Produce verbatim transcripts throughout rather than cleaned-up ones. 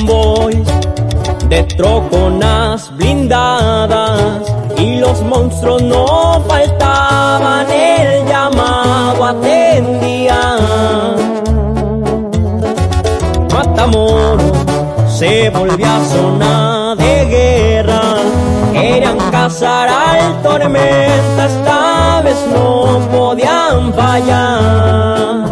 convoys de troconas blindadas y los monstruos no faltaban, el llamado atendían. Matamoros se volvió a zona de guerra, querían cazar al Tormenta, esta vez no podían fallar.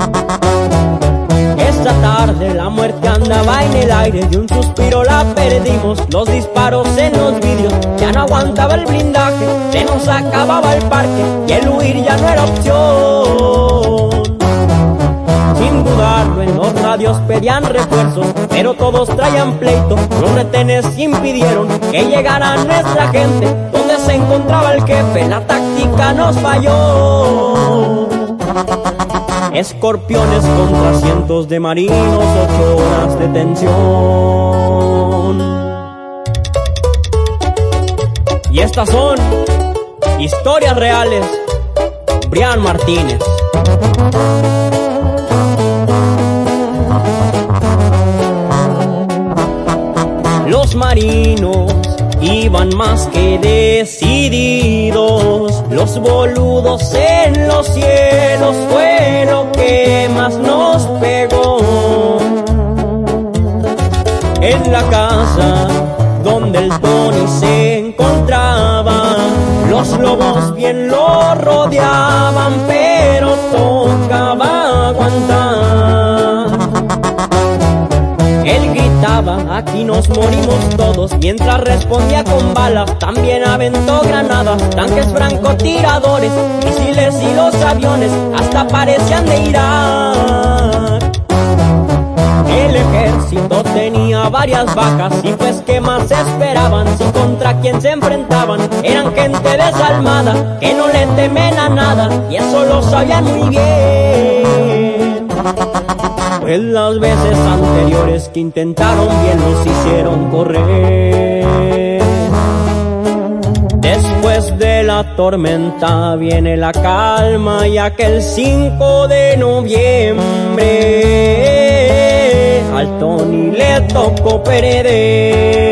Esta tarde la muerte andaba en el aire, de un suspiro la perdimos, los disparos en los vidrios, ya no aguantaba el blindaje, se nos acababa el parque y el huir ya no era opción. Sin dudarlo en los radios pedían refuerzos, pero todos traían pleito, los retenes impidieron que llegara nuestra gente, donde se encontraba el jefe, la táctica nos falló. Escorpiones contra cientos de marinos, ocho horas de tensión. Y estas son historias reales. Brian Martínez. Los marinos iban más que decididos, los boludos en los cielos fue lo que más nos pegó. En la casa donde el Tony se encontraba, los lobos bien lo rodeaban, pero tocaba aguantar. Él gritaba, aquí nos morimos todos, mientras respondía con balas, también aventó granadas, tanques francotiradores, misiles y los aviones, hasta parecían de Irak. El ejército tenía varias bajas, y pues qué más esperaban, si contra quien se enfrentaban eran gente desalmada, que no le temen a nada, y eso lo sabían muy bien. Pues las veces anteriores que intentaron bien los hicieron correr. Después de la tormenta viene la calma, y aquel cinco de noviembre al Tony le tocó perder.